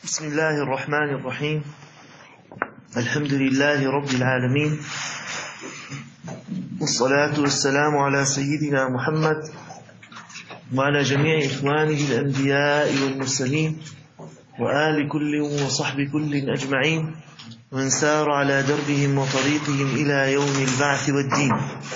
بسم الله الرحمن الرحيم. الحمد لله رب العالمين، والصلاة والسلام على سيدنا محمد وعلى جميع إخوانه الأنبياء والمرسلين وآل كل وصحب كل أجمعين، ومن سار على دربهم وطريقهم إلى يوم البعث والدين.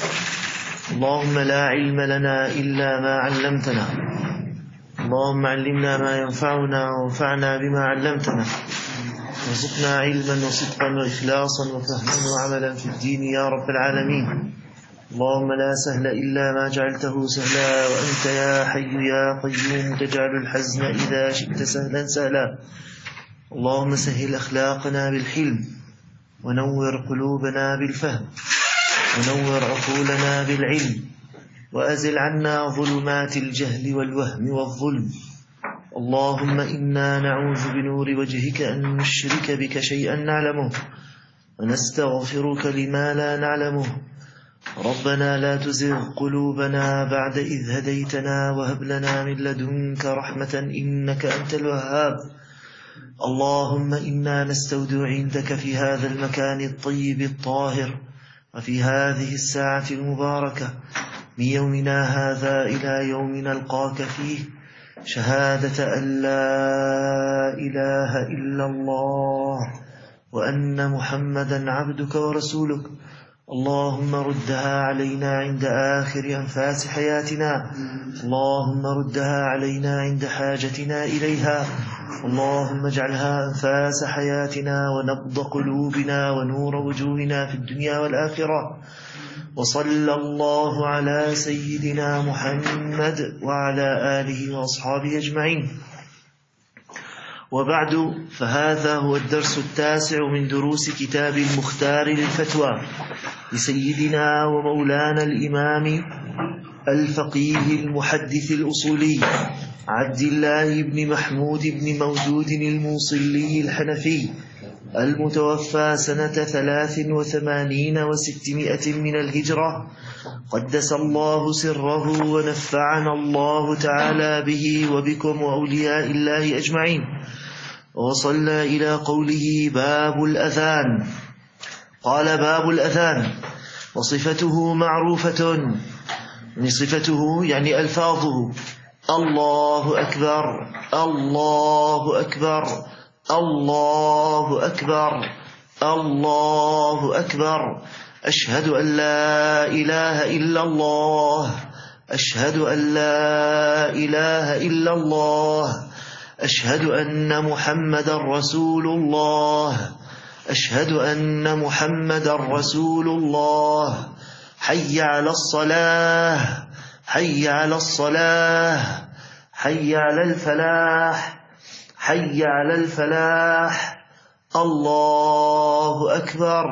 اللهم لا علم لنا إلا ما علمتنا، اللهم علمنا ما ينفعنا وانفعنا بما علمتنا، وارزقنا علما وصدقا وإخلاصا وفهما وعملا في الدين يا رب العالمين. اللهم لا سهل إلا ما جعلته سهلا، وأنت يا حي يا قيوم تجعل الحزن إذا شئت سهلا سهلا. اللهم سهل أخلاقنا بالحلم، ونور قلوبنا بالفهم، ونور عقولنا بالعلم، وأزل عنا ظلمات الجهل والوهم والظلم. اللهم إنا نعوذ بنور وجهك أن نشرك بك شيئا نعلمه، ونستغفرك لما لا نعلمه. ربنا لا تزغ قلوبنا بعد إذ هديتنا، وهب لنا من لدنك رحمة إنك أنت الوهاب. اللهم إنا نستودع عندك في هذا المكان الطيب الطاهر، وفي هذه الساعة المباركة من يومنا هذا إلى يوم نلقاك فيه، شهادة أن لا إله إلا الله وأن محمدا عبدك ورسولك. اللهم ردها علينا عند آخر أنفاس حياتنا، اللهم ردها علينا عند حاجتنا إليها. اللهم اجعلها أنفاس حياتنا ونبض قلوبنا ونور وجوهنا في الدنيا والآخرة. وصلى الله على سيدنا محمد وعلى آله وأصحابه أجمعين. وبعد، فهذا هو الدرس التاسع من دروس كتاب المختار للفتوى لسيدنا ومولانا الإمام الفقيه المحدث الأصولي عبد الله بن محمود بن مودود الموصلي الحنفي، المتوفى سنة 83 و600 من الهجرة، قدس الله سره ونفعنا الله تعالى به وبكم وأولياء الله أجمعين. وصلنا إلى قوله باب الأذان. قال باب الأذان وصفته معروفة، صفته يعني ألفاظه: الله أكبر، الله أكبر، الله أكبر، الله أكبر، أشهد أن لا إله إلا الله، أشهد أن لا إله إلا الله، أشهد أن محمد رسول الله، أشهد أن محمد رسول الله، حي على الصلاة، حي على الصلاة، حي على الفلاح، حي على الفلاح، الله أكبر،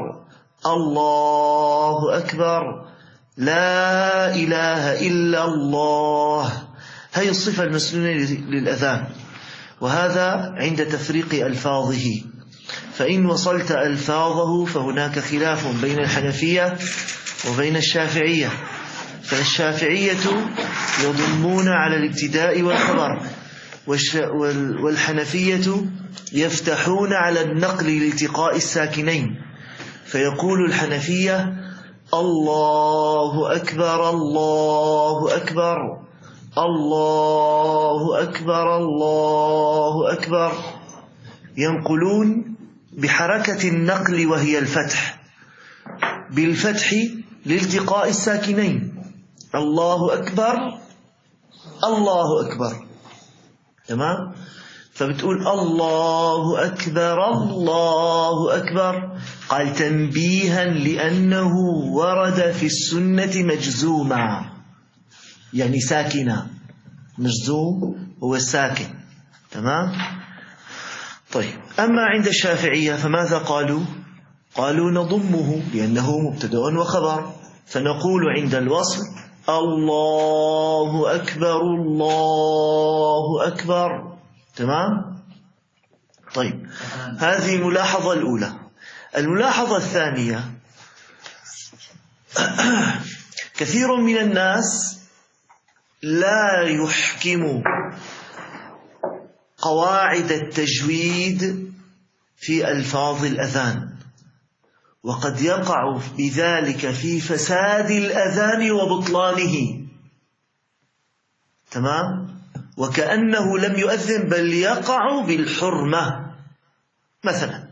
الله أكبر، لا إله إلا الله. هذه الصفة المسنونة للأذان، وهذا عند تفريق ألفاظه. فإن وصلت ألفاظه فهناك خلاف بين الحنفية وبين الشافعية، فالشافعية يضمون على الابتداء والخبر، والحنفية يفتحون على النقل لالتقاء الساكنين، فيقول الحنفية: الله أكبر، الله أكبر، الله أكبر، الله أكبر. ينقلون بحركة النقل وهي الفتح، بالفتح لالتقاء الساكنين، الله أكبر، الله أكبر. تمام؟ فبتقول الله أكبر، الله أكبر. قال تنبيها لأنه ورد في السنة مجزوما، يعني ساكنا، مجزوم هو الساكن. تمام؟ طيب، أما عند الشافعية فماذا قالوا؟ قالوا نضمه لأنه مبتدأ وخبر، فنقول عند الوصل: الله أكبر، الله أكبر. تمام؟ طيب، هذه الملاحظة الأولى. الملاحظة الثانية: كثير من الناس لا يحكم قواعد التجويد في ألفاظ الأذان، وقد يقع بذلك في فساد الأذان وبطلانه. تمام؟ وكأنه لم يؤذن، بل يقع بالحرمة. مثلا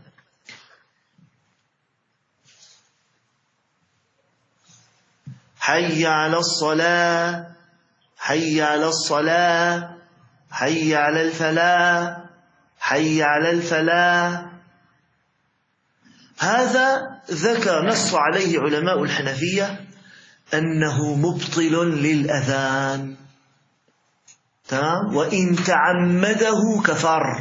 حي على الصلاة، حي على الصلاة، حي على الفلاح، حي على الفلاح. هذا نص عليه علماء الحنفية أنه مبطل للأذان. تمام؟ وإن تعمده كفر.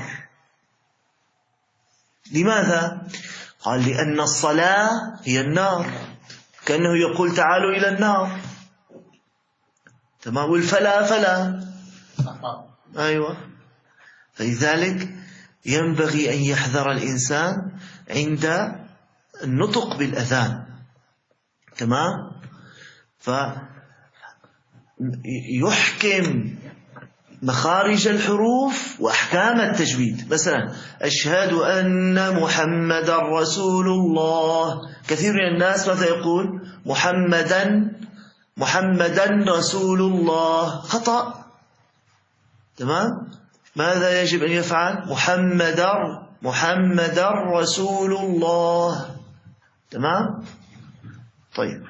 لماذا؟ قال لأن الصلاة هي النار، كأنه يقول تعالوا إلى النار. تمام؟ والفلا فلا. أيوة. فلذلك ينبغي أن يحذر الإنسان عند النطق بالأذان. تمام؟ فيحكم مخارج الحروف وأحكام التجويد. مثلا أشهد أن محمدا رسول الله، كثير من الناس ماذا يقول؟ محمدا رسول الله. خطأ. تمام؟ ماذا يجب أن يفعل؟ محمدا رسول الله. تمام؟ طيب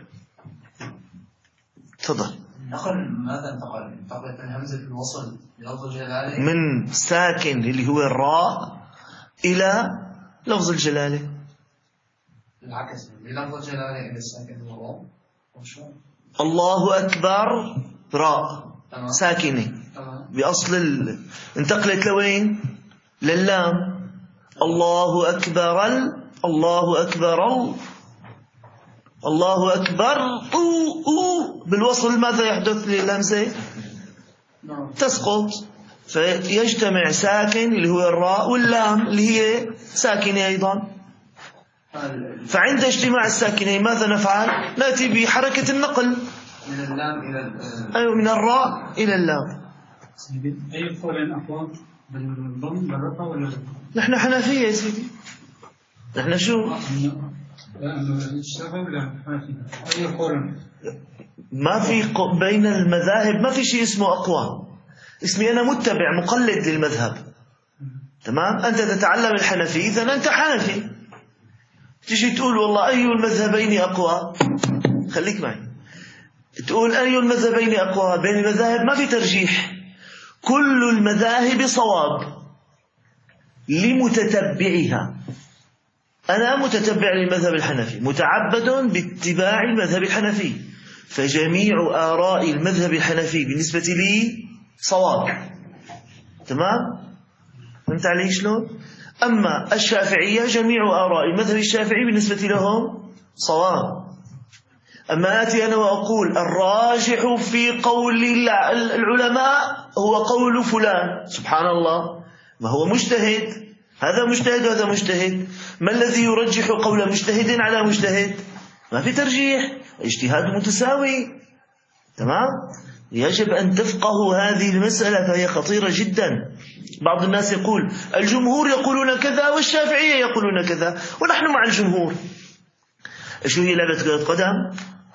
تفضل. ماذا انتقلت من همزة الوصل للفظ الجلالة من ساكن اللي هو الراء إلى لفظ الجلالة. العكس من لفظ الجلالة إلى الساكن هو الراء. الله أكبر راء ساكنة بأصل انتقلت لوين؟ لللام. الله أكبر الله أكبر الله أكبر بالوصل ماذا يحدث للهمزة؟ تسقط، فيجتمع ساكن اللي هو الراء واللام اللي هي ساكنة أيضا. فعند اجتماع الساكنين ماذا نفعل؟ نأتي بحركة النقل من اللام إلى أيوة، من الراء إلى اللام. أي قول أقوى بالضم بالرفع ولا؟ نحن حنفية يا سيدي. نحن شو؟ ما في بين المذاهب ما في شيء اسمه أقوى. اسمي أنا متبع مقلد للمذهب. تمام؟ أنت تتعلم الحنفي، إذن أنت حنفي. تجي تقول والله أي المذهبين أقوى، خليك معي، تقول أي المذهبين أقوى. بين المذاهب ما في ترجيح، كل المذاهب صواب لمتتبعها. أنا متتبع للمذهب الحنفي، متعبد باتباع المذهب الحنفي، فجميع آراء المذهب الحنفي بالنسبة لي صواب. تمام؟ فهمت علي شلون؟ أما الشافعية جميع آراء المذهب الشافعي بالنسبة لهم صواب. أما آتي أنا وأقول الراجح في قول العلماء هو قول فلان، سبحان الله، ما هو مجتهد، هذا مجتهد وهذا مجتهد. ما الذي يرجح قول مجتهد على مجتهد؟ ما في ترجيح، اجتهاد متساوي. تمام؟ يجب أن تفقهوا هذه المسألة، فهي خطيرة جدا. بعض الناس يقول الجمهور يقولون كذا والشافعية يقولون كذا ونحن مع الجمهور. شو هي لعبة كرة قدم؟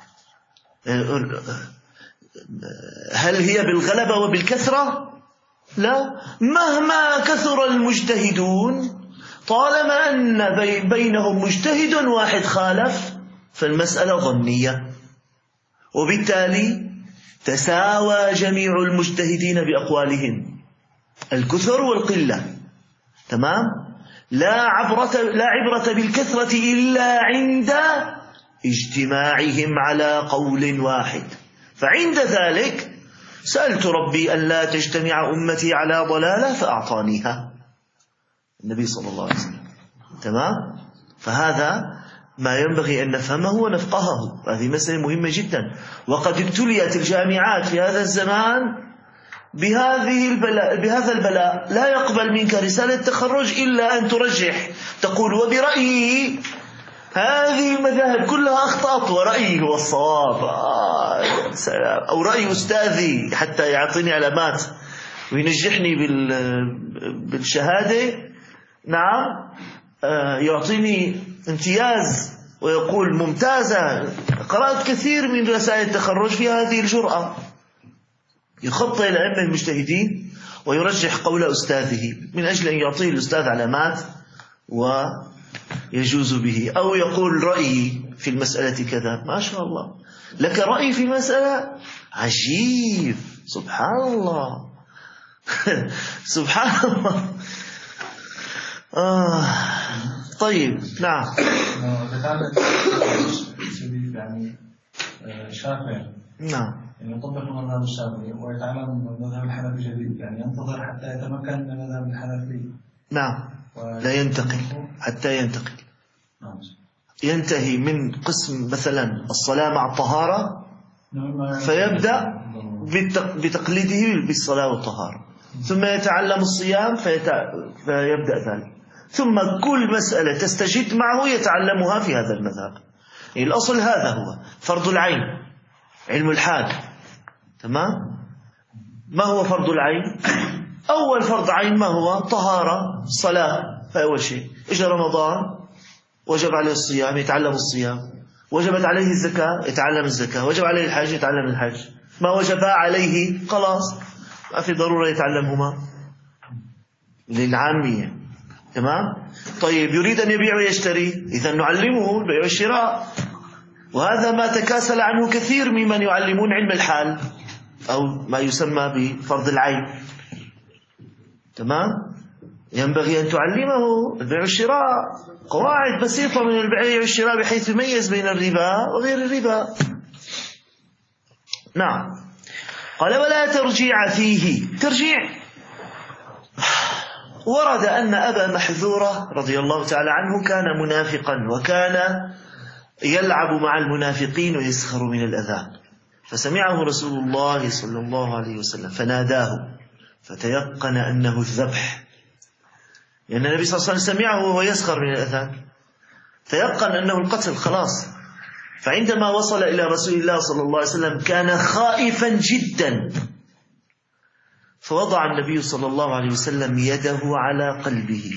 هل هي بالغلبة وبالكثرة؟ لا، مهما كثر المجتهدون طالما أن بينهم مجتهد واحد خالف فالمسألة ظنية، وبالتالي تساوى جميع المجتهدين بأقوالهم، الكثر والقلة. تمام؟ لا عبرة بالكثرة إلا عند اجتماعهم على قول واحد. فعند ذلك سألت ربي أن لا تجتمع أمتي على ضلالة فأعطانيها، النبي صلى الله عليه وسلم. تمام؟ فهذا ما ينبغي أن نفهمه ونفقهه. هذه مسألة مهمة جدا. وقد ابتليت الجامعات في هذا الزمان بهذا البلاء. لا يقبل منك رسالة تخرج إلا أن ترجح، تقول وبرأيي هذه المذاهب كلها أخطأت ورأيي هو الصواب. سلام. أو رأي أستاذي حتى يعطيني علامات. وينجحني بالشهادة، نعم، يعطيني امتياز ويقول ممتازة، قرأت كثير من رسائل التخرج في هذه الجرأة. يخطئ الأئمة المجتهدين ويرجح قول أستاذه من أجل أن يعطيه الأستاذ علامات ويجوز به، أو يقول رأيي في المسألة كذا. ما شاء الله، لك رأي في مسألة، عجيب، سبحان الله. سبحان الله. طيب، نعم. يعني شافعي، نعم، يعني يطبق المذهب الشافعي ويتعلم المذهب الحنفي جديد، يعني ينتظر حتى يتمكن من المذهب الحنفي. نعم، لا ينتقل حتى ينتقل. ينتهي من قسم مثلا الصلاة مع الطهارة فيبدأ بتقليده بالصلاة والطهارة، ثم يتعلم الصيام فيبدأ ذلك، ثم كل مسألة تستجد معه يتعلمها في هذا المذهب. يعني الأصل هذا هو فرض العين، علم الحال. تمام. ما هو فرض العين؟ أول فرض عين ما هو؟ طهارة، صلاة. فأول شيء إجا رمضان وجب عليه الصيام، يتعلم الصيام. وجبت عليه الزكاة، يتعلم الزكاة. وجب عليه الحج، يتعلم الحج. ما وجب عليه خلاص ما في ضرورة يتعلمهما للعامية. تمام. طيب، يريد أن يبيع ويشتري، إذا نعلمه البيع والشراء، وهذا ما تكاسل عنه كثير ممن يعلمون علم الحال أو ما يسمى بفرض العين. تمام. ينبغي أن تعلمه البيع والشراء، قواعد بسيطة من البيع والشراء بحيث يميز بين الربا وغير الربا. نعم. قال ولا ترجيع فيه. ترجيع ورد أن أبا محذورة رضي الله تعالى عنه كان منافقا، وكان يلعب مع المنافقين ويسخر من الأذان، فسمعه رسول الله صلى الله عليه وسلم فناداه، فتيقن أنه الذبح، لأن النبي صلى الله عليه وسلم سمعه وهو يسخر من الأذان، تيقن أنه القتل خلاص. فعندما وصل إلى رسول الله صلى الله عليه وسلم كان خائفا جدا، فوضع النبي صلى الله عليه وسلم يده على قلبه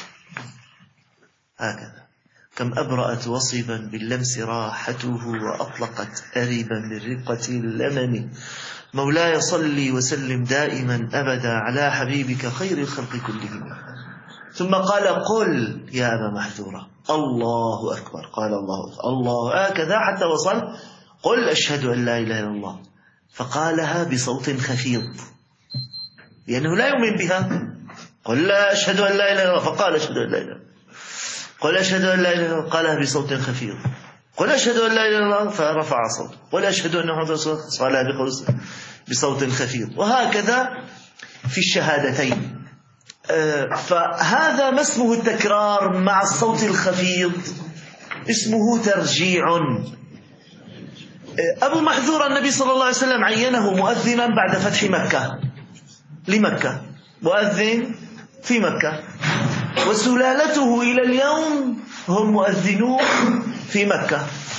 هكذا، كم أبرأت وصبا باللمس راحته، وأطلقت أريبا بالرقة اللمم. مولاي صلي وسلم دائما أبدا على حبيبك خير الخلق كلهم. ثم قال قل يا أبا محذورة الله أكبر. قال الله هكذا حتى وصل قل أشهد أن لا إله إلا الله، فقالها بصوت خفيض لأنه لا يؤمن بها. قل لا أشهد أن لا إله إلا الله، فقال أشهد أن لا إله. قل أشهد أن لا إله إلا الله، قالها بصوت خفيض. قل أشهد أن لا إله إلا الله، فرفع صوته. قل أشهد أن محمدا رسول الله، قالها بصوت خفيض. وهكذا في الشهادتين. فهذا ما اسمه التكرار مع الصوت الخفيض، اسمه ترجيع. أبو محذور النبي صلى الله عليه وسلم عينه مؤذنا بعد فتح مكة لمكة، مؤذن في مكة، وسلالته إلى اليوم هم مؤذنون في مكة.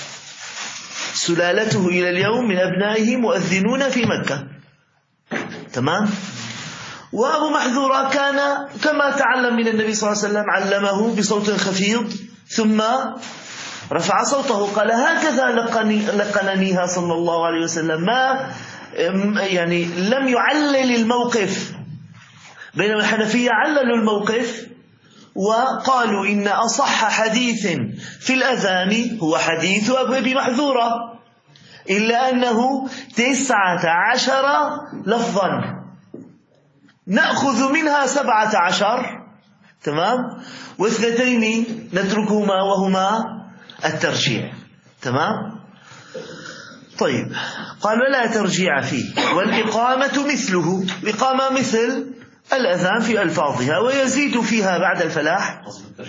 سلالته إلى اليوم من أبنائه مؤذنون في مكة. تمام. وأبو محذورة كان كما تعلم من النبي صلى الله عليه وسلم، علمه بصوت خفيض ثم رفع صوته، قال هكذا لقننيها صلى الله عليه وسلم. ما يعني لم يعلل الموقف، بينما الحنفية عللوا الموقف وقالوا إن أصح حديث في الأذان هو حديث أبي محذورة، إلا أنه 19 لفظا نأخذ منها 17. تمام. واثنتين نتركهما وهما الترجيع. تمام. طيب، قال ولا ترجيع فيه، والإقامة مثله، الإقامة مثل الأذان في ألفاظها، ويزيد فيها بعد الفلاح.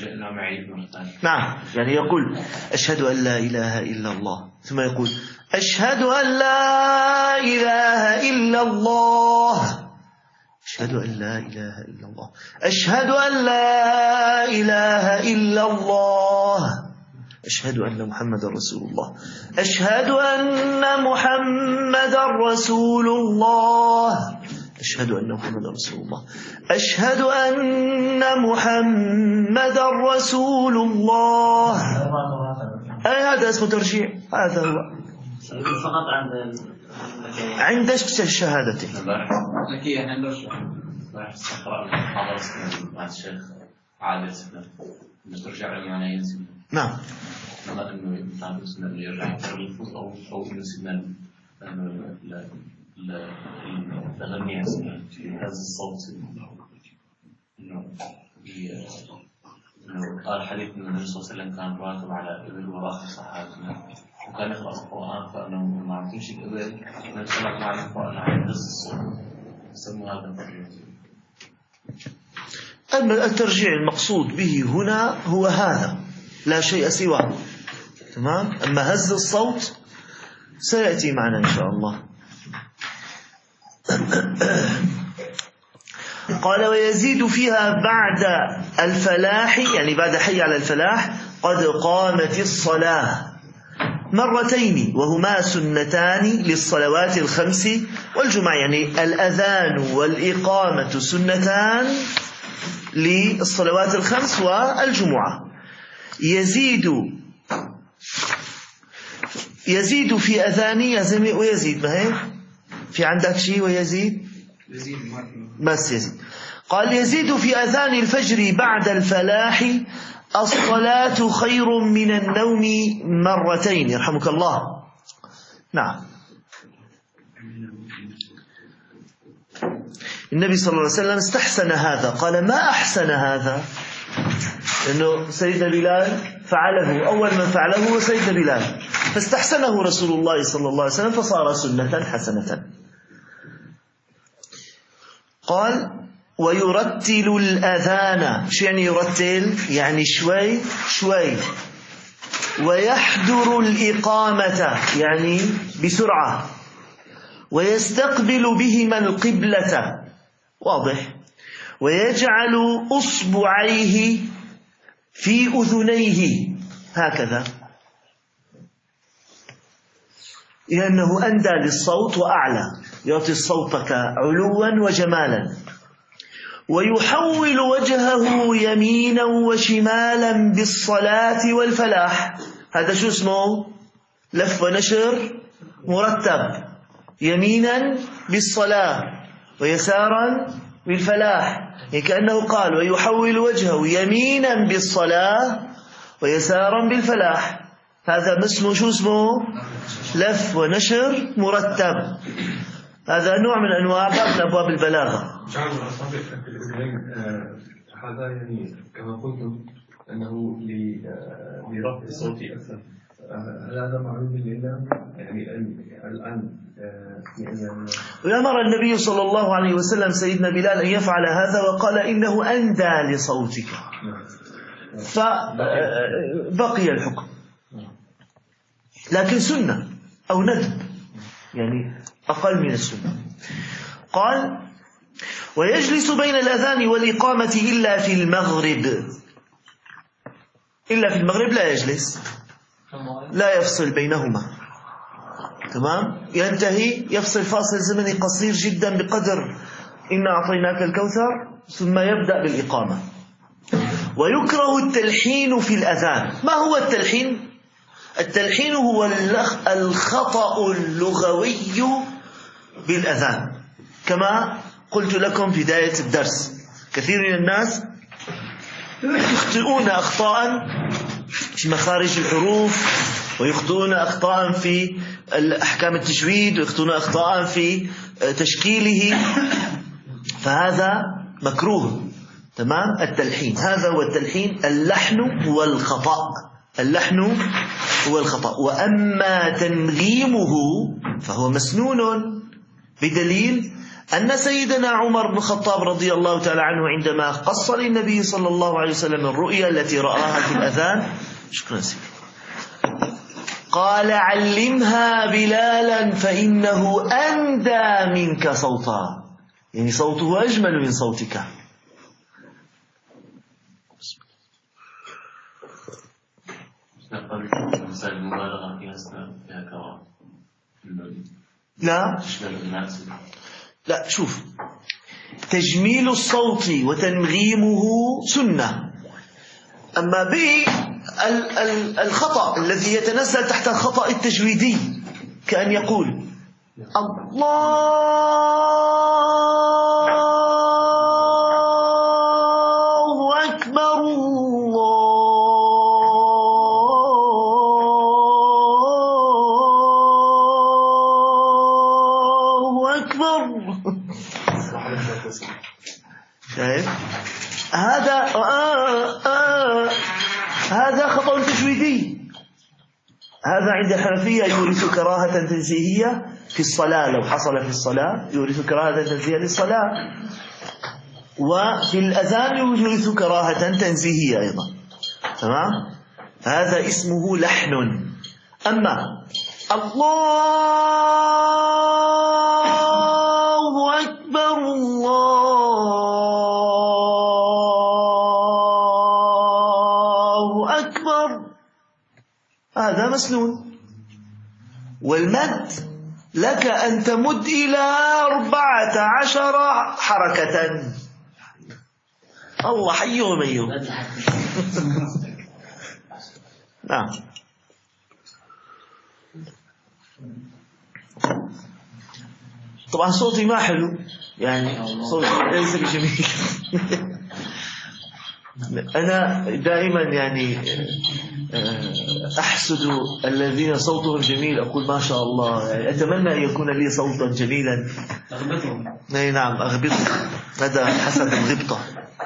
نعم، يعني يقول أشهد أن لا إله إلا الله، ثم يقول أشهد أن لا إله إلا الله، أشهد أن لا إله إلا الله، أشهد أن لا إله إلا الله، أشهد أن محمد رسول الله، أشهد أن محمد رسول الله. أشهد أن محمدا رسول الله، أشهد أن محمدا رسول الله. هذا اسمه ترجيع، هذا هو فقط عند الشهادتين. لكن احنا راح نقرأ محاضرة مع الشيخ عادل إنه ترجع للمعنى ينسي. نعم. ما إنه يتعامل سنة اللي يرجع يتعرف أو إنه سنة التغنية في هذا الصوت إنه قال حديث إن النبي صلى الله عليه وسلم كان راكب على إبل وراء صحابته وكان يقرأ القرآن فأنه ما تمشي الإبل نزلت مع القرآن على هذا الصوت يسمى هذا الترجيع. أما الترجيع المقصود به هنا هو هذا لا شيء سواه. تمام. أما هز الصوت سيأتي معنا إن شاء الله. قال ويزيد فيها بعد الفلاح، يعني بعد حي على الفلاح، قد قامت الصلاة مرتين وهما سنتان للصلوات الخمس والجمعة، يعني الأذان والإقامة سنتان للصلوات الخمس والجمعة. يزيد في أذاني ويزيد، ما هي في عندك شيء ويزيد بس يزيد. قال يزيد في أذان الفجر بعد الفلاح الصلاة خير من النوم مرتين، يرحمك الله. نعم. النبي صلى الله عليه وسلم استحسن هذا، قال ما أحسن هذا، لأنه سيدنا بلال فعله، أول من فعله هو سيدنا بلال، فاستحسنه رسول الله صلى الله عليه وسلم فصار سنة حسنة. قال ويرتل الأذان، شو يعني يرتل؟ يعني شوي شوي. ويحضر الإقامة، يعني بسرعة. ويستقبل بهما القبلة، واضح. ويجعل أصبعيه في أذنيه هكذا، لأنه أندى للصوت وأعلى، يعطي صوتك علوا وجمالا. ويحول وجهه يمينا وشمالا بالصلاة والفلاح، هذا شو اسمه؟ لف ونشر مرتب، يمينا بالصلاة ويسارا بالفلاح، يعني كأنه قال ويحول وجهه يمينا بالصلاة ويسارا بالفلاح. هذا اسمه شو اسمه؟ لف ونشر مرتب. هذا نوع من أنواع باب من أبواب البلاغة. جعل الأصابع في الأذنين، هذا يعني كما قلتم أنه لرفع الصوت أكثر. هل هذا معلوم لله؟ يعني الآن وأمر النبي صلى الله عليه وسلم سيدنا بلال أن يفعل هذا، وقال إنه أندى لصوتك، فبقي الحكم، لكن سنة أو ندب، يعني أقل من السنة. قال ويجلس بين الأذان والإقامة إلا في المغرب. إلا في المغرب لا يجلس، لا يفصل بينهما. تمام. ينتهي، يفصل فاصل زمني قصير جدا بقدر إنا أعطيناك الكوثر، ثم يبدأ بالإقامة. ويكره التلحين في الأذان. ما هو التلحين؟ التلحين هو الخطأ اللغوي بالأذان، كما قلت لكم في بداية الدرس. كثير من الناس يخطئون أخطاء في مخارج الحروف، ويخطئون أخطاء في أحكام التجويد، ويخطئون أخطاء في تشكيله، فهذا مكروه. تمام. التلحين، هذا هو التلحين. اللحن هو الخطأ، اللحن هو الخطأ. وأما تنغيمه فهو مسنون، بدليل أن سيدنا عمر بن الخطاب رضي الله تعالى عنه عندما قص للنبي صلى الله عليه وسلم الرؤيا التي رآها في الأذان، شكرا سيدي، قال علمها بلالا فإنه أندى منك صوتا، يعني صوته أجمل من صوتك. لا شوف، تجميل الصوت وتنغيمه سنة. أما بالخطأ الذي يتنزل تحت الخطأ التجويدي كأن يقول الله أكبر الله أكبر. شايف هذا خطأ تجويدي. هذا عند الحنفية يورث كراهة تنزيهية في الصلاة، لو حصل في الصلاة يورث كراهة تنزيهية للصلاة، وفي الأذان يورث كراهة تنزيهية أيضا. تمام؟ هذا اسمه لحن. أما الله أكبر الله أكبر هذا مسنون. والمد لك أن تمد إلى 14 حركة. الله حي وميت. نعم. طبعا صوتي ما حلو، يعني صوتي ليس بجميل. أنا دائما يعني أحسد الذين صوتهم جميل، أقول ما شاء الله، يعني أتمنى أن يكون لي صوتا جميلا. أغبطهم. نعم أغبطه، هذا حسب الغبطة.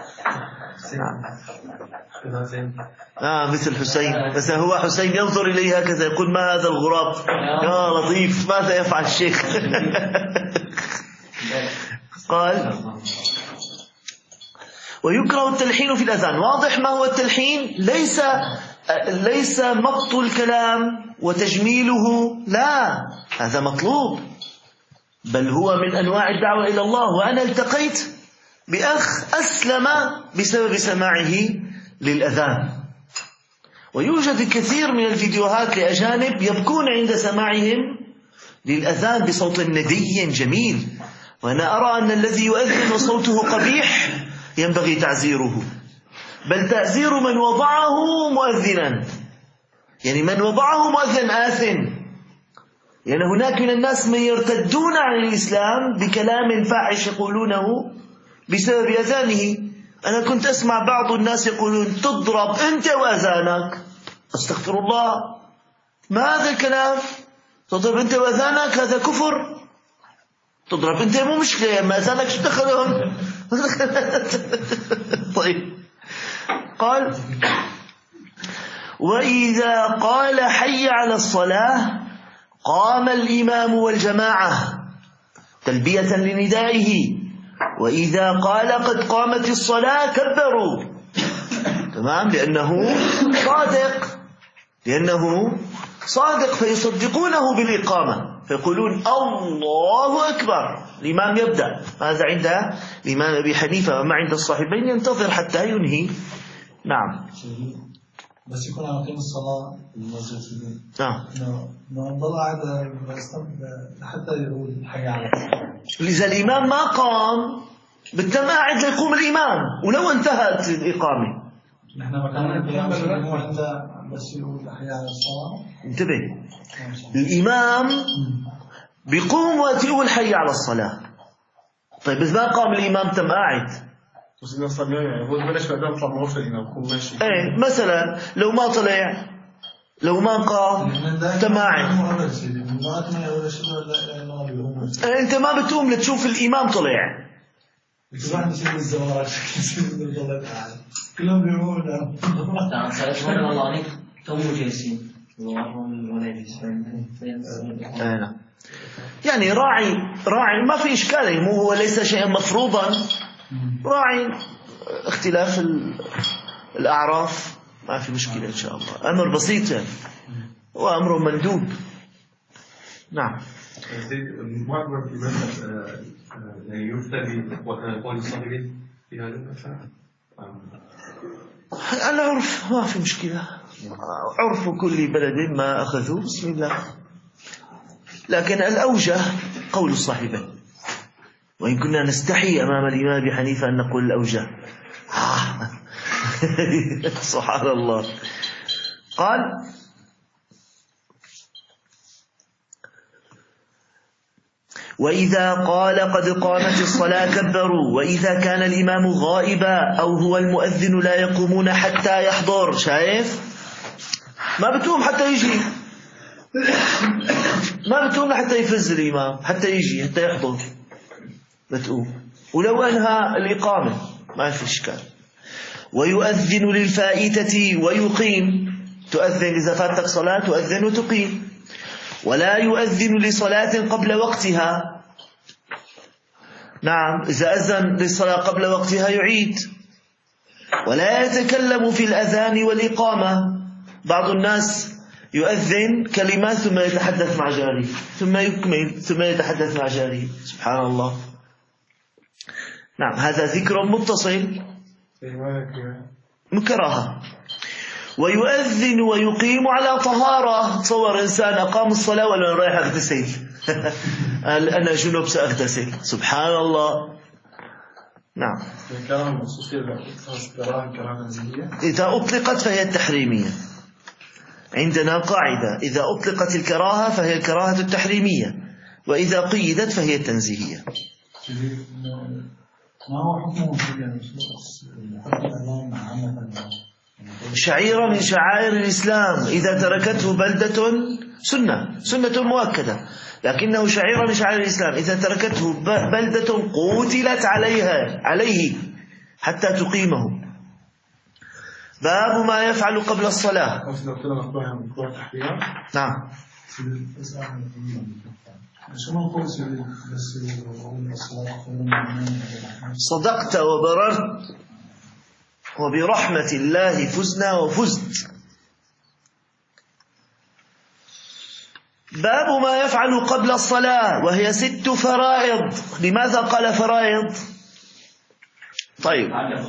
مثل حسين، بس هو حسين ينظر إليه هكذا يقول ما هذا الغراب يا لطيف ماذا يفعل الشيخ. قال ويكره التلحين في الأذان. واضح ما هو التلحين؟ ليس مقط الكلام وتجميله، لا، هذا مطلوب، بل هو من أنواع الدعوة إلى الله. وأنا التقيت بأخ أسلم بسبب سماعه للأذان، ويوجد كثير من الفيديوهات لأجانب يبكون عند سماعهم للأذان بصوت ندي جميل. وأنا أرى أن الذي يؤذن وصوته قبيح ينبغي تعزيره، بل تعزير من وضعه مؤذنا، يعني من وضعه مؤذن آثم. يعني هناك من الناس من يرتدون عن الإسلام بكلام فاحش يقولونه بسبب أذانه. أنا كنت أسمع بعض الناس يقولون تضرب أنت وأذانك. أستغفر الله، ما هذا الكلام؟ تضرب أنت وأذانك هذا كفر. تضرب أنت مو مشكلة، ما أذانك شو دخلهم؟ طيب. قال وإذا قال حي على الصلاة قام الإمام والجماعة تلبية لندائه، وإذا قال قد قامت الصلاة كبروا. تمام؟ لأنه صادق فيصدقونه بالإقامة فيقولون الله أكبر. الإمام يبدأ، هذا عند الإمام أبي حنيفة، وما عند الصاحبين ينتظر حتى ينهي. نعم. بس يكون على قيم الصلاة المسجد. نعم. إنه نضل قاعد حتى يقول حي على الصلاة. لذا الإمام ما قام بالتم قاعد ليقوم الإمام، ولو انتهت الإقامة. نحن مكاننا بس يقول حي على الصلاة. انتبه، الإمام بيقوم وقت يقول حي على الصلاة. طيب إذا ما قام الإمام تم قاعد. ايه مثلا لو ما طلع، لو ما قام تم قاعد. انت ما بتقوم لتشوف الإمام طلع. كلهم بيقولوا يعني راعي ما في إشكال، مو هو ليس شيئا مفروضا، راعي اختلاف الأعراف ما في مشكلة إن شاء الله، أمر بسيط يعني، وأمر مندوب. نعم. معظم الإمام يعني يفتى بقول الصحابي في هذا المسألة. العرف ما في مشكلة، عرف كل بلد ما أخذوا، بسم الله. لكن الأوجه قول الصاحبين، وإن كنا نستحي أمام الإمام أبي حنيفة أن نقول الأوجه. سبحان الله. قال: وإذا قال قد قامت الصلاة كبروا، وإذا كان الإمام غائبا أو هو المؤذن لا يقومون حتى يحضر. شايف؟ ما بتقوم حتى يجي، ما بتقوم حتى يفز الإمام، حتى يجي، حتى يحضر بتقوم، ولو أنهى الإقامة ما في إشكال. ويؤذن للفائتة ويقيم، تؤذن إذا فاتك صلاة تؤذن وتقيم. ولا يؤذن لصلاة قبل وقتها، نعم إذا أذن للصلاة قبل وقتها يعيد. ولا يتكلم في الأذان والإقامة، بعض الناس يؤذن كلمات ثم يتحدث مع جاره، ثم يكمل ثم يتحدث مع جاره، سبحان الله. نعم هذا ذكر متصل مكرهة. ويؤذن ويقيم على طهارة. تصور إنسان أقام الصلاة ولا رايح أغتسل قال أنا جنوب سأغتسل، سبحان الله. نعم إذا أطلقت فهي التحريمية. عندنا قاعدة: إذا أطلقت الكراهة فهي الكراهة التحريمية، وإذا قيدت فهي التنزيهية. ما هو حكمه في شعيرة من شعائر الإسلام، إذا تركته بلدة سنة مؤكدة، لكنه شعيرة من شعائر الإسلام، إذا تركته بلدة قتلت عليه حتى تقيمه. باب ما يفعل قبل الصلاة. نعم صدقت وبررت وبرحمة الله فزنا وفزت. باب ما يفعل قبل الصلاة، وهي 6 فرائض. لماذا قال فرائض؟ طيب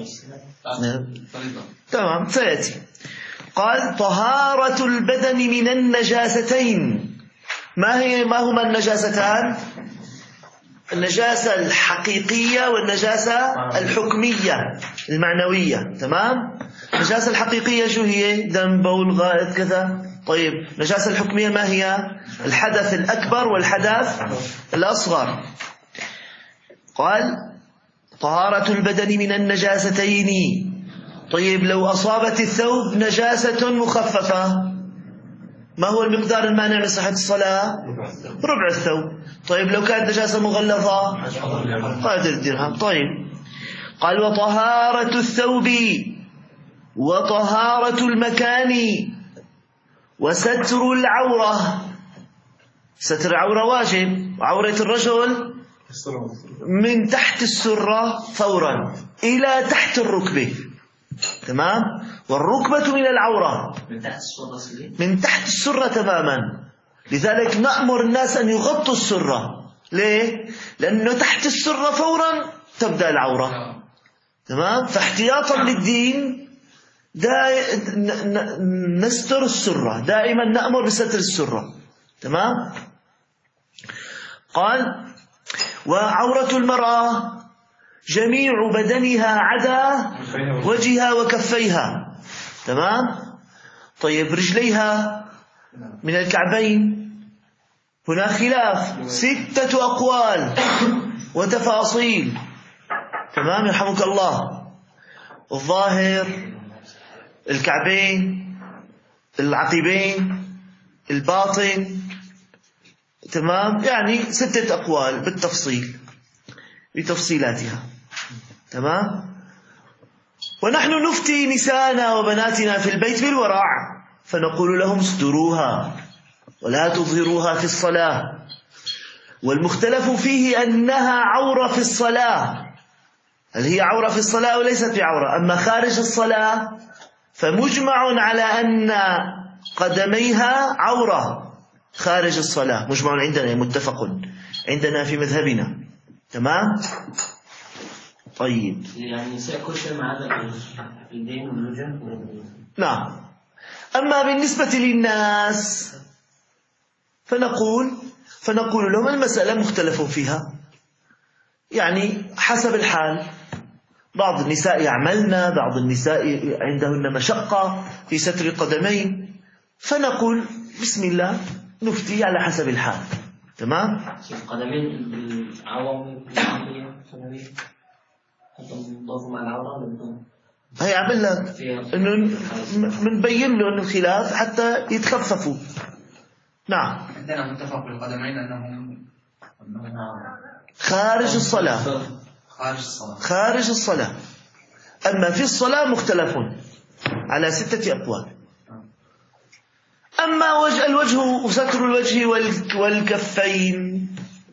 تمام سيأتي. قال: طهارة البدن من النجاستين. ما هما النجاستان؟ النجاسة الحقيقية والنجاسة الحكمية المعنوية. تمام؟ النجاسة الحقيقية شو هي؟ دم، بول، غائط، كذا. طيب النجاسة الحكمية ما هي؟ الحدث الأكبر والحدث الأصغر. قال: طهارة البدن من النجاستين. طيب لو أصابت الثوب نجاسة مخففة، ما هو المقدار المانع من صحة الصلاة؟ ربع الثوب. طيب لو كانت نجاسة مغلظة؟ قدر درهم. طيب قال: وطهارة الثوب وطهارة المكان وستر العورة. ستر العورة واجب. عورة الرجل من تحت السرة فورا إلى تحت الركبة. تمام؟ والركبة من العورة، من تحت السرة تماما. لذلك نأمر الناس أن يغطوا السرة. ليه؟ لأنه تحت السرة فورا تبدأ العورة. تمام؟ فاحتياطا للدين نستر السرة، دائما نأمر بستر السرة. تمام؟ قال: وعورة المرأة جميع بدنها عدا وجهها وكفيها. تمام؟ طيب رجليها من الكعبين هنا خلاف، 6 أقوال وتفاصيل. تمام يرحمك الله. الظاهر الكعبين، العقبين، الباطن. تمام؟ يعني 6 أقوال بالتفصيل بتفصيلاتها. تمام؟ ونحن نفتي نساءنا وبناتنا في البيت بالورع، فنقول لهم: استروها ولا تظهروها في الصلاة. والمختلف فيه أنها عورة في الصلاة، هل هي عورة في الصلاة أو ليست بعورة؟ أما خارج الصلاة فمجمع على أن قدميها عورة خارج الصلاة، مجمع عندنا، متفق عندنا في مذهبنا. تمام؟ طيب يعني كل شيء ما عدا اليدين والوجه. نعم. أما بالنسبة للناس فنقول لهم المسألة مختلف فيها. يعني حسب الحال، بعض النساء يعملن، بعض النساء عندهن مشقة في ستر القدمين، فنقول بسم الله نفتي على حسب الحال. تمام؟ القدمين بالعوام حتى نضاف مع العورة. هي عمل لك انه منبين له انه الخلاف حتى يتخففوا. نعم. عندنا متفق بالقدمين انهم خارج الصلاة. خارج الصلاة. أما في الصلاة مختلف على 6 أقوال. أما الوجه وستر الوجه والكفين،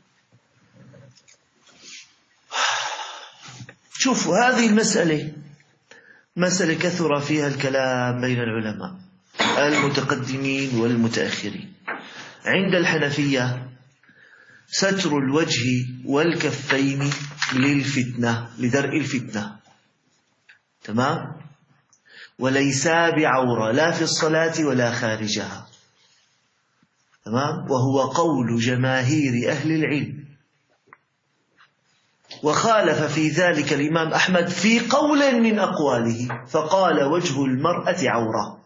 شوفوا هذه المسألة مسألة كثر فيها الكلام بين العلماء المتقدمين والمتأخرين. عند الحنفية ستر الوجه والكفين للفتنة، لدرء الفتنة. تمام؟ وليس بعورة لا في الصلاة ولا خارجها. تمام؟ وهو قول جماهير أهل العلم. وخالف في ذلك الإمام أحمد في قول من أقواله، فقال وجه المرأة عورة.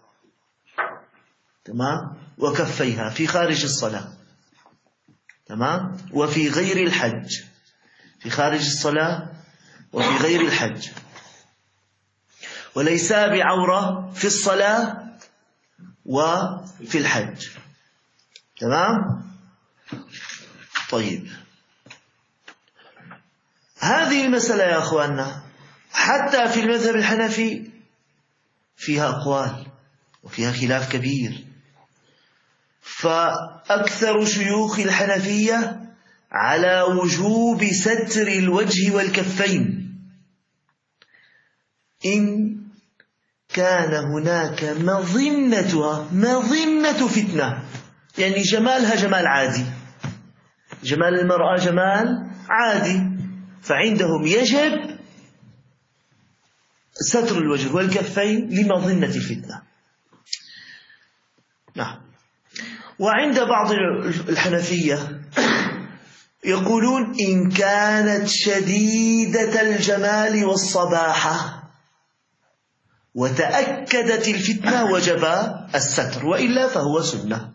تمام؟ وكفيها في خارج الصلاة. تمام؟ وفي غير الحج، في خارج الصلاة وفي غير الحج. وليس بعورة في الصلاة وفي الحج. تمام؟ طيب، هذه المسألة يا أخواننا حتى في المذهب الحنفي فيها أقوال وفيها خلاف كبير. فأكثر شيوخ الحنفية على وجوب ستر الوجه والكفين إن كان هناك مظنة فتنة، يعني جمالها جمال عادي، جمال المرأة جمال عادي، فعندهم يجب ستر الوجه والكفين لمظنة الفتنة. نعم. وعند بعض الحنفية يقولون إن كانت شديدة الجمال والصباحة وتأكدت الفتنة وجب الستر، وإلا فهو سنة.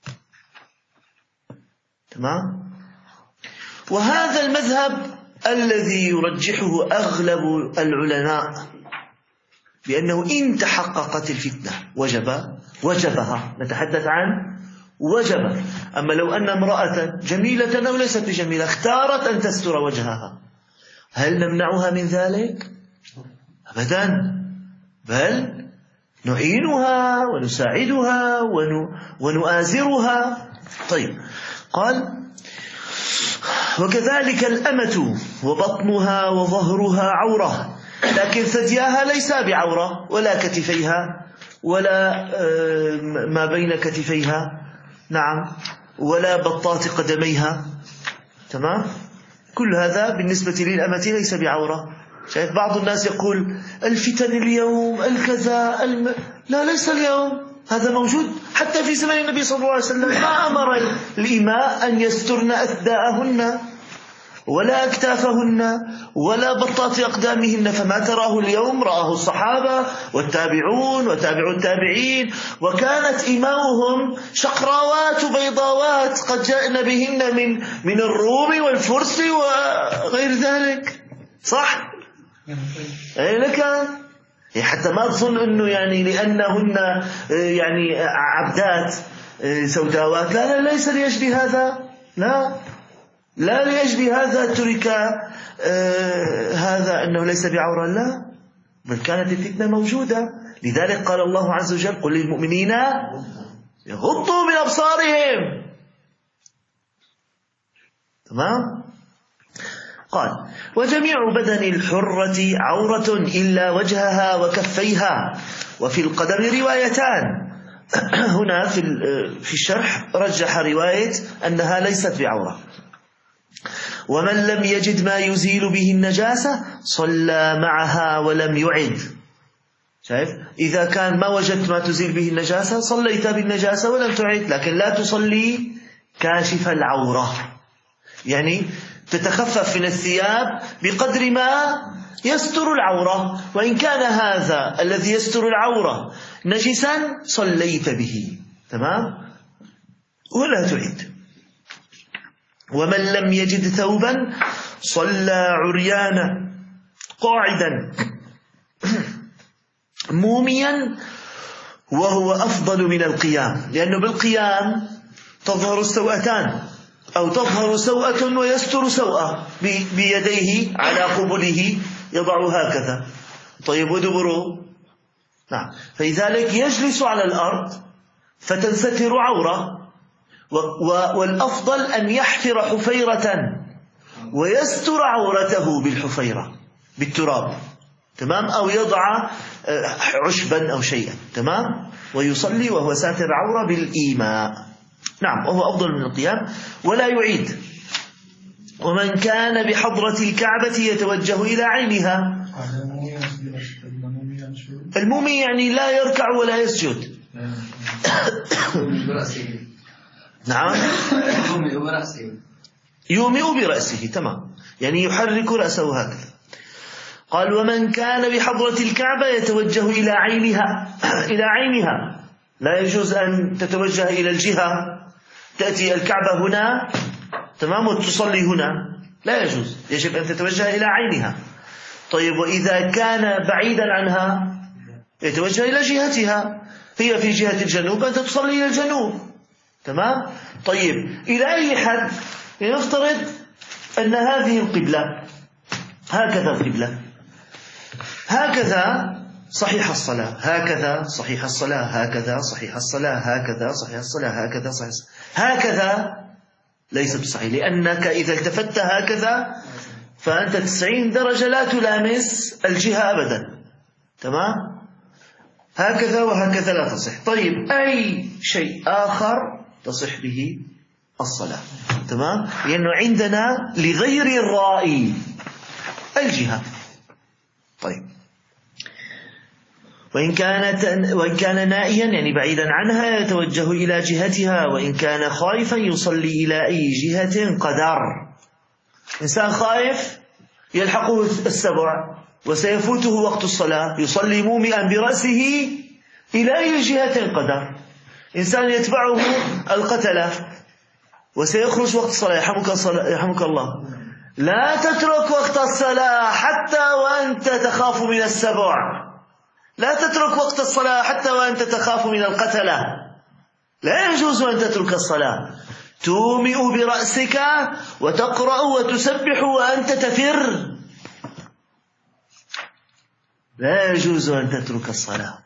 تمام؟ وهذا المذهب الذي يرجحه أغلب العلماء، بأنه إن تحققت الفتنة وجبها، نتحدث عن وجب. أما لو أن امرأة جميلة أو ليست بجميلة اختارت أن تستر وجهها، هل نمنعها من ذلك؟ أبدا، بل نعينها ونساعدها ونؤازرها. طيب، قال وكذلك الأمة وبطنها وظهرها عورة، لكن ثدياها ليس بعورة، ولا كتفيها ولا ما بين كتفيها، نعم، ولا بطات قدميها. تمام؟ كل هذا بالنسبة للأمة ليس بعورة. شايف بعض الناس يقول الفتن اليوم الكذا لا، ليس اليوم، هذا موجود حتى في زمن النبي صلى الله عليه وسلم. ما أمر الإماء أن يسترن أثداءهن ولا أكتافهن ولا بطات أقدامهن، فما تراه اليوم رآه الصحابة والتابعون وتابعوا التابعين، وكانت إماؤهم شقراوات بيضاوات قد جاءن بهن من الروم والفرس وغير ذلك. صح؟ أي لك، حتى ما تظن أنه يعني لأنهن يعني عبدات سوداوات، لا ليس لأجل هذا، لا لأجل هذا ترك هذا أنه ليس بعورة، لا، بل كانت الفتنة موجودة. لذلك قال الله عز وجل قل للمؤمنين يغضوا من أبصارهم. تمام؟ قال وجميع بدن الحرة عورة إلا وجهها وكفيها، وفي القدم روايتان. هنا في الشرح رجح رواية أنها ليست بعورة. ومن لم يجد ما يزيل به النجاسة صلى معها ولم يعد. شايف؟ إذا كان ما وجدت ما تزيل به النجاسة صليت بالنجاسة ولم تعد، لكن لا تصلي كاشف العورة، يعني تتخفف من الثياب بقدر ما يستر العورة، وإن كان هذا الذي يستر العورة نجسا صليت به، تمام، ولا تعيد. ومن لم يجد ثوبا صلى عريانا قاعدا موميا، وهو أفضل من القيام، لأنه بالقيام تظهر السوءتان، أو تظهر سوءة ويستر سوءة بيديه على قبله، يضع هكذا، طيب ودبره، نعم، فلذلك يجلس على الأرض فتنستر عورة، والأفضل أن يحفر حفيرة ويستر عورته بالحفيرة بالتراب، تمام، أو يضع عشبا أو شيئا، تمام، ويصلي وهو ساتر عورة بالإيماء، نعم، وهو أفضل من القيام ولا يعيد. ومن كان بحضرة الكعبة يتوجه إلى عينها. المومي يعني لا يركع ولا يسجد. نعم، يومئ برأسه، تمام، يعني يحرك رأسه هكذا. قال ومن كان بحضرة الكعبة يتوجه إلى عينها. إلى عينها، لا يجوز أن تتوجه إلى الجهة، تأتي الكعبة هنا، تمام، وتصلي هنا، لا يجوز، يجب أن تتوجه إلى عينها. طيب وإذا كان بعيدا عنها يتوجه إلى جهتها، هي في جهة الجنوب، أنت تصلي إلى الجنوب، تمام. طيب إلى أي حد؟ لنفترض أن هذه القبلة، هكذا القبلة، هكذا صحيح الصلاة، هكذا صحيح الصلاة، هكذا صحيح الصلاة، هكذا صحيح الصلاة، هكذا صحيح الصلاة، هكذا ليس بصحيح، لأنك إذا التفت هكذا فأنت 90 درجة لا تلامس الجهة أبدا، تمام، هكذا وهكذا لا تصح. طيب أي شيء آخر تصح به الصلاة، تمام، لأنه عندنا لغير الرائي الجهة. طيب وإن كان نائيا يعني بعيدا عنها يتوجه إلى جهتها، وإن كان خائفا يصلي إلى أي جهة قدر. إنسان خائف يلحقه السبع وسيفوته وقت الصلاة، يصلي مومئا برأسه إلى أي جهة قدر. إنسان يتبعه القتلة وسيخرج وقت الصلاة، يحمك الله، لا تترك وقت الصلاة حتى وأنت تخاف من السبع، لا تترك وقت الصلاة حتى وأنت تخاف من القتلة، لا يجوز أن تترك الصلاة. تومئ برأسك وتقرأ وتسبح وأنت تفر، لا يجوز أن تترك الصلاة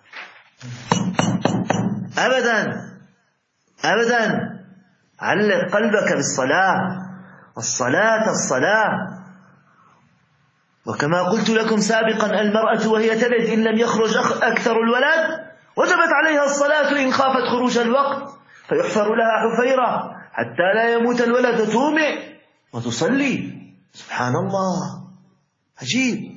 أبدا أبدا. علق قلبك بالصلاة، الصلاة. وكما قلت لكم سابقا المرأة وهي تلد إن لم يخرج أكثر الولد وجبت عليها الصلاة إن خافت خروج الوقت، فيحفر لها حفيرة حتى لا يموت الولد، تومئ وتصلي. سبحان الله، عجيب.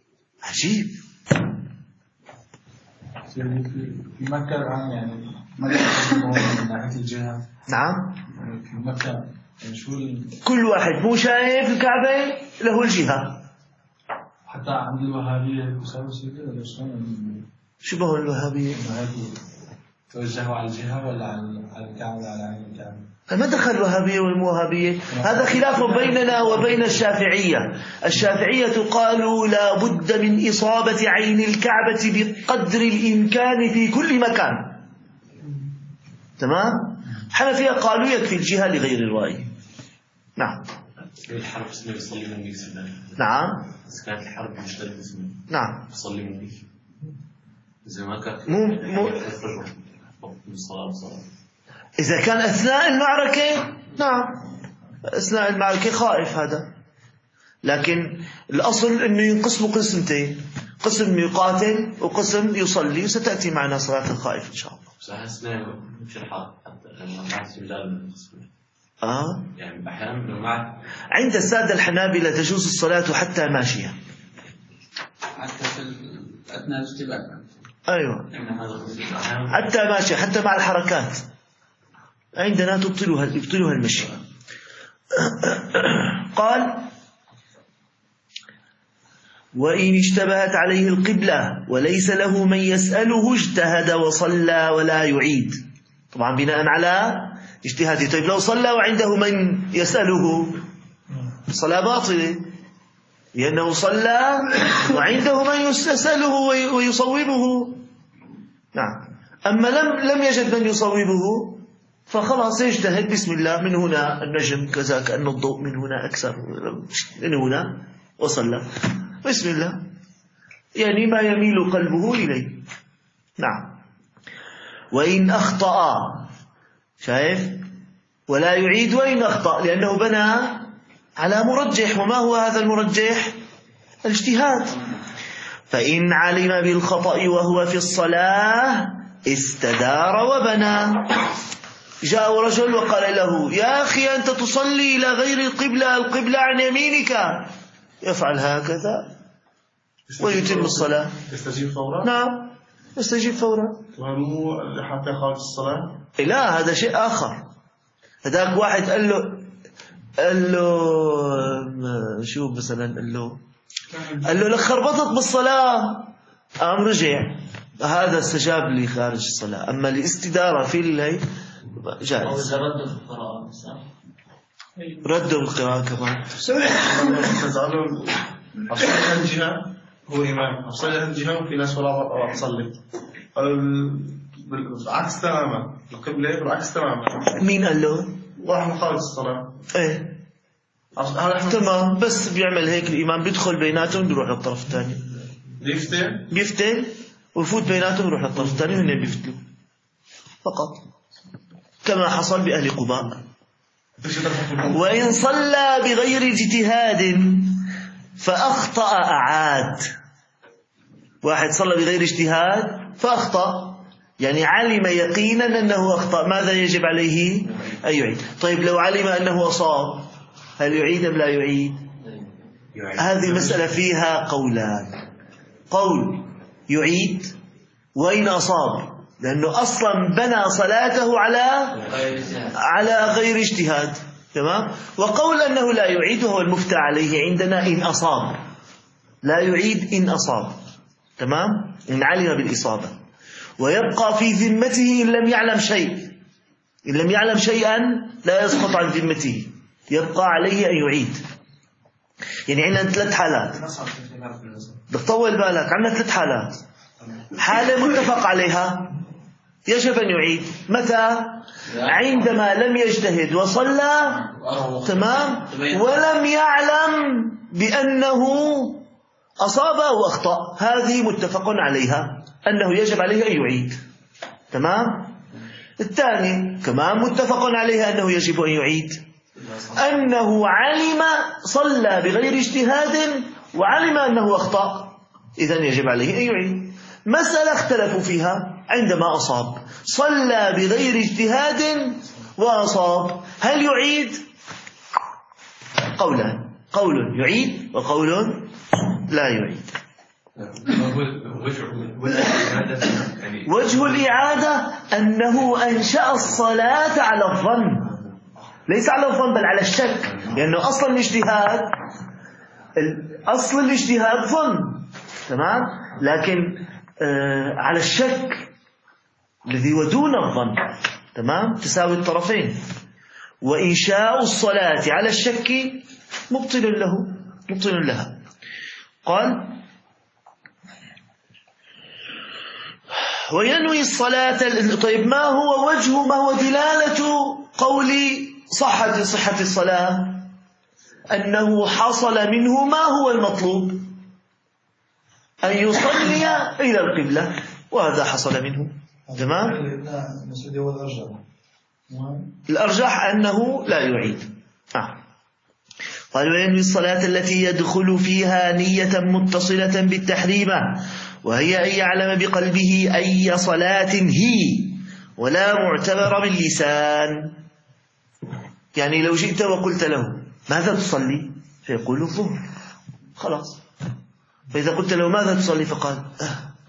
في مكة الآن يعني ما من ناحية الجهة. نعم، في مكة يعني شو كل واحد مو شايف الكعبة له الجهة. حتى عند الوهابية يساوي كذا ولا شلون؟ شبه الوهابية توجهوا على الجهة ولا على الكعبة على عين الكعبة؟ ما دخل الوهابية والموهابية، هذا خلاف بيننا وبين الشافعية. الشافعية قالوا لا بد من إصابة عين الكعبة بقدر الإمكان في كل مكان، تمام. حنفية قالوا يكفي الجهة لغير الرأي. نعم. الحرب اسمه يصلي من بيك. نعم. إذا كانت الحرب مشتركة اسمه. نعم. يصلي من بيك. إذا ما كانت. مو. صلاة. إذا كان أثناء المعركة، نعم، أثناء المعركة خائف هذا، لكن الأصل أنه ينقسم قسمتين، قسم يقاتل وقسم يصلي، وستأتي معنا صلاة الخائف إن شاء الله. أحسنا مش الحرب حتى لما ما استمداد يعني أحيانا مع عند السادة الحنابلة تجوز الصلاة حتى ماشية، حتى في أثناء الاشتباك. أيوة، حتى ماشية، حتى مع الحركات عندنا يبطلها المشي. قال: وإن اشتبهت عليه القبلة وليس له من يسأله اجتهد وصلى ولا يعيد. طبعا بناء على اجتهاده. طيب لو صلى وعنده من يسأله الصلاة باطلة، لأنه صلى وعنده من يسأله ويصوبه. نعم. أما لم يجد من يصوبه فخلاص يجتهد بسم الله، من هنا النجم كذا كأن الضوء من هنا أكثر من هنا، وصلى بسم الله، يعني ما يميل قلبه إليه. نعم. وإن أخطأ، شايف، ولا يعيد وإن أخطأ، لأنه بنى على مرجح. وما هو هذا المرجح؟ الاجتهاد. فإن علم بالخطأ وهو في الصلاة استدار وبنى. جاء رجل وقال له: يا أخي أنت تصلي إلى غير القبلة عن يمينك. يفعل هكذا ويتم الصلاة. يستجيب فورا؟ نعم يستجيب فورا. ومو حتى خارج الصلاة؟ لا، هذا شيء آخر. هذاك واحد قال له شو مثلا، قال له لك خربطت بالصلاة، قام رجع، هذا استجاب لي خارج الصلاة. أما الاستدارة في الليل جائز. ردوا القراءة كمان. تزعلون أصلي هالجهة هو إمام، أصلي هالجهة وفي ناس ولا تصلي. بالعكس تماما، القبلة بالعكس تماما. مين قال له؟ واحد خارج الصلاة. إيه تمام، بس بيعمل هيك الإمام، بيدخل بيناتهم بيروح للطرف الثاني، بيفتل ويفوت بيناتهم بيروح للطرف الثاني وهن بيفتلوا فقط، كما حصل بأهل قباء. وإن صلى بغير اجتهاد فأخطأ أعاد. واحد صلى بغير اجتهاد فأخطأ، يعني علم يقينا أنه أخطأ، ماذا يجب عليه؟ أن يعيد. طيب لو علم أنه أصاب هل يعيد أم لا يعيد؟ هذه المسألة فيها قولان. قول يعيد وإن أصاب، لأنه أصلا بنى صلاته على غير اجتهاد، تمام. وقول أنه لا يعيد وهو المفتى عليه عندنا إن أصاب، لا يعيد إن أصاب، تمام، إن علم بالإصابة. ويبقى في ذمته إن لم يعلم شيء، إن لم يعلم شيئا لا يسقط عن ذمته، يبقى عليه أن يعيد. يعني عندنا 3 حالات، بتطول بالك، عندنا 3 حالات. حالة متفق عليها يجب أن يعيد، متى؟ عندما لم يجتهد وصلى، تمام، ولم يعلم بأنه أصاب أو أخطأ، هذه متفق عليها أنه يجب عليه أن يعيد، تمام. الثاني كمان متفق عليها أنه يجب أن يعيد، أنه علم صلى بغير اجتهاد وعلم أنه أخطأ، إذن يجب عليه أن يعيد. مسألة اختلفوا فيها عندما أصاب، صلى بغير اجتهاد وأصاب، هل يعيد؟ قولان، قول يعيد وقول لا يعيد. وجه الإعادة أنه أنشأ الصلاة على الظن، ليس على الظن بل على الشك، لأنه أصل الاجتهاد، أصل الاجتهاد ظن، تمام، لكن على الشك الذي ودون الظن، تمام، تساوي الطرفين. وإنشاء الصلاة على الشك مبطل له، مبطل لها. قال: وينوي الصلاة. طيب ما هو دلالة قول صحة الصلاة؟ أنه حصل منه ما هو المطلوب، أن يصلي إلى القبلة، وهذا حصل منه، تمام. الأرجح أنه لا يعيد. قال: وينوي الصلاة التي يدخل فيها نية متصلة بالتحريمة، وهي أن يعلم بقلبه أي صلاة هي، ولا معتبر باللسان. يعني لو جئت وقلت له ماذا تصلي؟ فيقول الظهر، خلاص. فإذا قلت له ماذا تصلي؟ فقال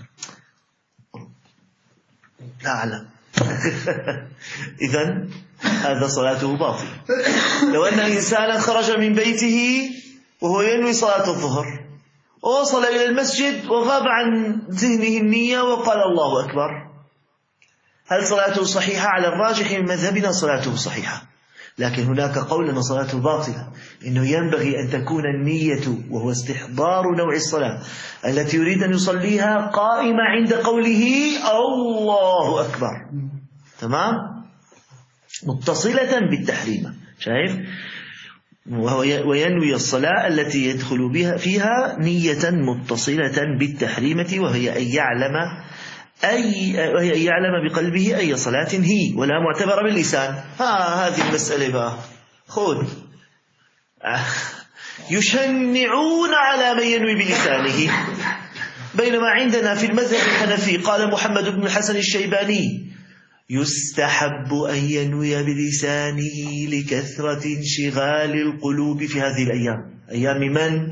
لا أعلم. إذن هذا صلاته باطلة. لو أن إنسانا خرج من بيته وهو ينوي صلاة الظهر ووصل إلى المسجد وغاب عن ذهنه النية وقال الله أكبر، هل صلاته صحيحة؟ على الراجح من مذهبنا صلاته صحيحة، لكن هناك قول أن صلاته باطلة، إنه ينبغي أن تكون النية وهو استحضار نوع الصلاة التي يريد أن يصليها قائمة عند قوله الله أكبر، تمام، متصلة بالتحريم، شايف؟ وينوي الصلاة التي يدخل بها فيها نية متصلة بالتحريمة، وهي أن يعلم بقلبه أي صلاة هي، ولا معتبر باللسان. هذه المسألة بقى خذ، يشنعون على من ينوي بلسانه، بينما عندنا في المذهب الحنفي قال محمد بن الحسن الشيباني: يستحب أن ينوي بلسانه لكثرة انشغال القلوب في هذه الأيام. أيام من؟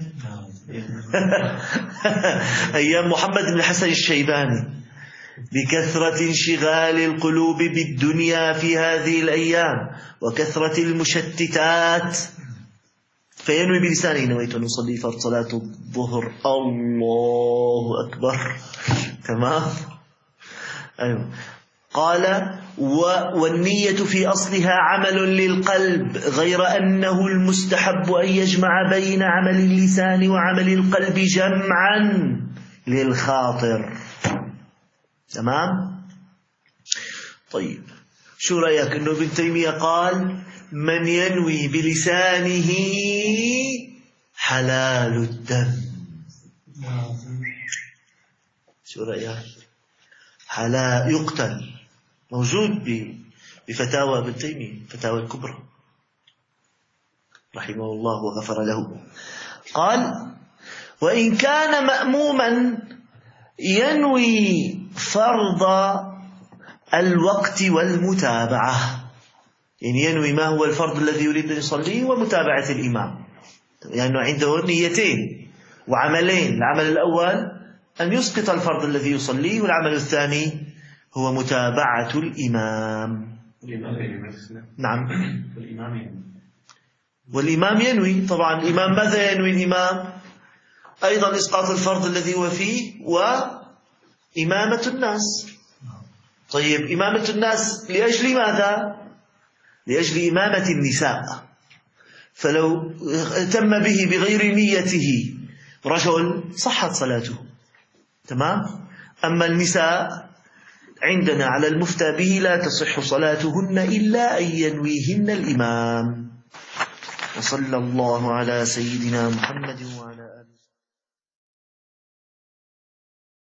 أيام محمد بن الحسن الشيباني. بكثرة انشغال القلوب بالدنيا في هذه الأيام وكثرة المشتتات، فينوي بلسانه: نويت أن أصلي فرض صلاة الظهر، الله أكبر، تمام. أيوة. قال: والنية في أصلها عمل للقلب، غير أنه المستحب أن يجمع بين عمل اللسان وعمل القلب جمعا للخاطر، تمام. طيب، شو رأيك أنه ابن تيمية قال: من ينوي بلسانه حلال الدم؟ شو رأيك؟ حلال، يقتل، موجود بفتاوى ابن تيمية، فتاوى الكبرى رحمه الله وغفر له. قال: وإن كان مأموما ينوي فرض الوقت والمتابعة، يعني ينوي ما هو الفرض الذي يريد أن يصليه ومتابعة الإمام، يعني عنده نيتين وعملين. العمل الأول أن يسقط الفرض الذي يصليه، والعمل الثاني هو متابعة الإمام. نعم، والإمام ينوي طبعا. الإمام ماذا ينوي الإمام؟ أيضا إسقاط الفرض الذي هو فيه وإمامة الناس. طيب، إمامة الناس لأجل ماذا؟ لأجل إمامة النساء، فلو تم به بغير نيته رجل صحت صلاته، تمام. أما النساء عندنا على المفتى به لا تصح صلاتهن إلا أن ينويهن الإمام. وصلى الله على سيدنا محمد وعلى